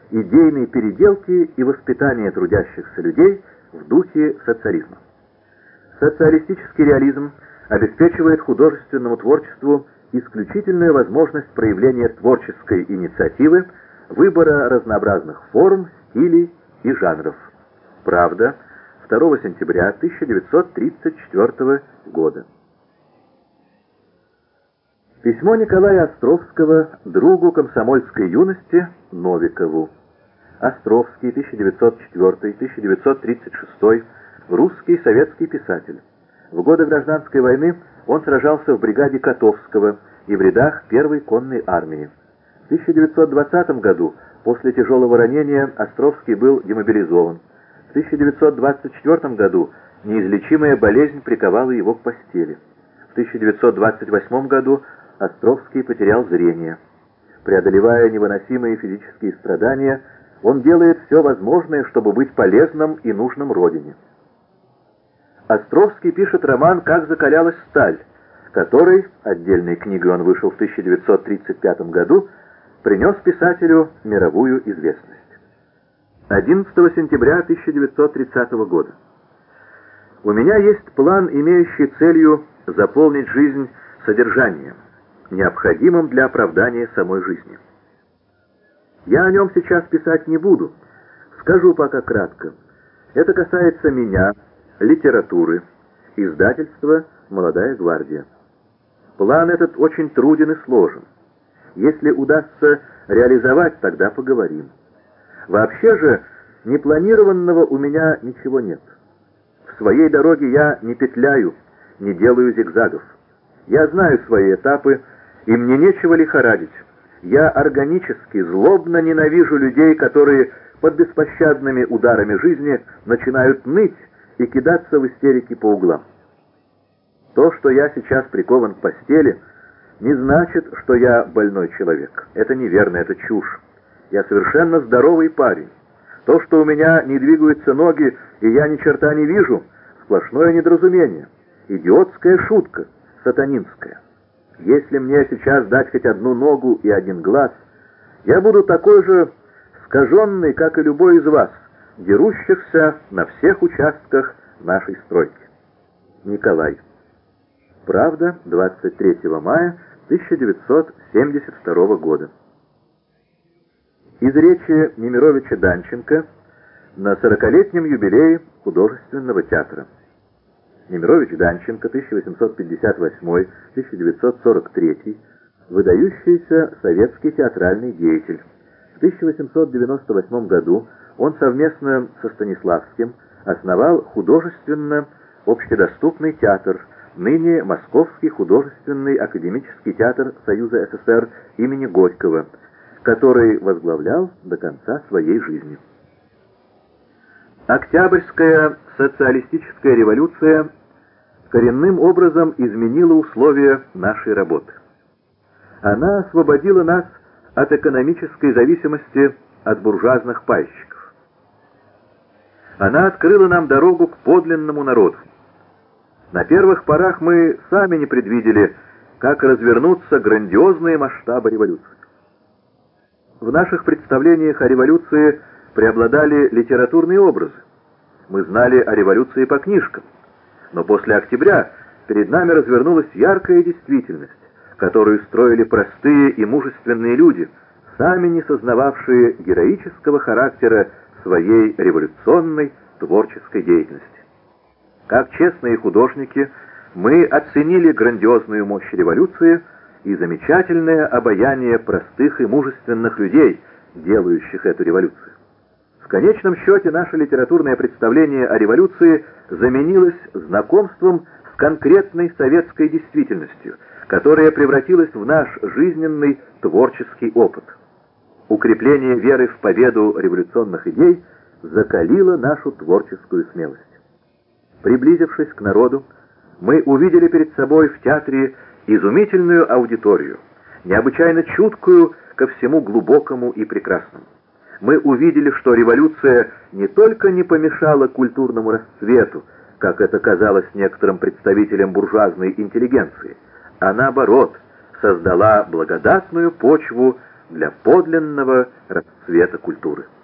идейной переделки и воспитания трудящихся людей в духе социализма. Социалистический реализм обеспечивает художественному творчеству исключительную возможность проявления творческой инициативы, выбора разнообразных форм, стилей и жанров. Правда, 2 сентября 1934 года. Письмо Николая Островского другу комсомольской юности Новикову. Островский, 1904-1936, русский советский писатель. В годы гражданской войны он сражался в бригаде Котовского и в рядах Первой конной армии. В 1920 году, после тяжелого ранения, Островский был демобилизован. В 1924 году неизлечимая болезнь приковала его к постели. В 1928 году Островский потерял зрение. Преодолевая невыносимые физические страдания, он делает все возможное, чтобы быть полезным и нужным родине. Островский пишет роман «Как закалялась сталь», который, отдельной книгой он вышел в 1935 году, принес писателю мировую известность. 11 сентября 1930 года. У меня есть план, имеющий целью заполнить жизнь содержанием, необходимым для оправдания самой жизни. Я о нем сейчас писать не буду, скажу пока кратко. Это касается меня, литературы, издательства «Молодая гвардия». План этот очень труден и сложен. Если удастся реализовать, тогда поговорим. Вообще же, непланированного у меня ничего нет. В своей дороге я не петляю, не делаю зигзагов. Я знаю свои этапы, и мне нечего лихорадить. Я органически, злобно ненавижу людей, которые под беспощадными ударами жизни начинают ныть и кидаться в истерике по углам. То, что я сейчас прикован к постели, не значит, что я больной человек. Это неверно, это чушь. Я совершенно здоровый парень. То, что у меня не двигаются ноги, и я ни черта не вижу, сплошное недоразумение. Идиотская шутка, сатанинская. Если мне сейчас дать хоть одну ногу и один глаз, я буду такой же скаженный, как и любой из вас, дерущихся на всех участках нашей стройки. Николай. Правда, 23 мая 1972 года. Из речи Немировича Данченко на 40-летнем юбилее художественного театра. Немирович Данченко, 1858-1943, выдающийся советский театральный деятель. В 1898 году он совместно со Станиславским основал художественно-общедоступный театр, ныне Московский художественный академический театр Союза СССР имени Горького, который возглавлял до конца своей жизни. Октябрьская социалистическая революция коренным образом изменила условия нашей работы. Она освободила нас от экономической зависимости от буржуазных пайщиков. Она открыла нам дорогу к подлинному народу. На первых порах мы сами не предвидели, как развернутся грандиозные масштабы революции. В наших представлениях о революции преобладали литературные образы. Мы знали о революции по книжкам. Но после октября перед нами развернулась яркая действительность, которую строили простые и мужественные люди, сами не сознававшие героического характера своей революционной творческой деятельности. Как честные художники, мы оценили грандиозную мощь революции и замечательное обаяние простых и мужественных людей, делающих эту революцию. В конечном счете наше литературное представление о революции заменилось знакомством с конкретной советской действительностью, которая превратилась в наш жизненный творческий опыт. Укрепление веры в победу революционных идей закалило нашу творческую смелость. Приблизившись к народу, мы увидели перед собой в театре изумительную аудиторию, необычайно чуткую ко всему глубокому и прекрасному. Мы увидели, что революция не только не помешала культурному расцвету, как это казалось некоторым представителям буржуазной интеллигенции, а наоборот, создала благодатную почву для подлинного расцвета культуры.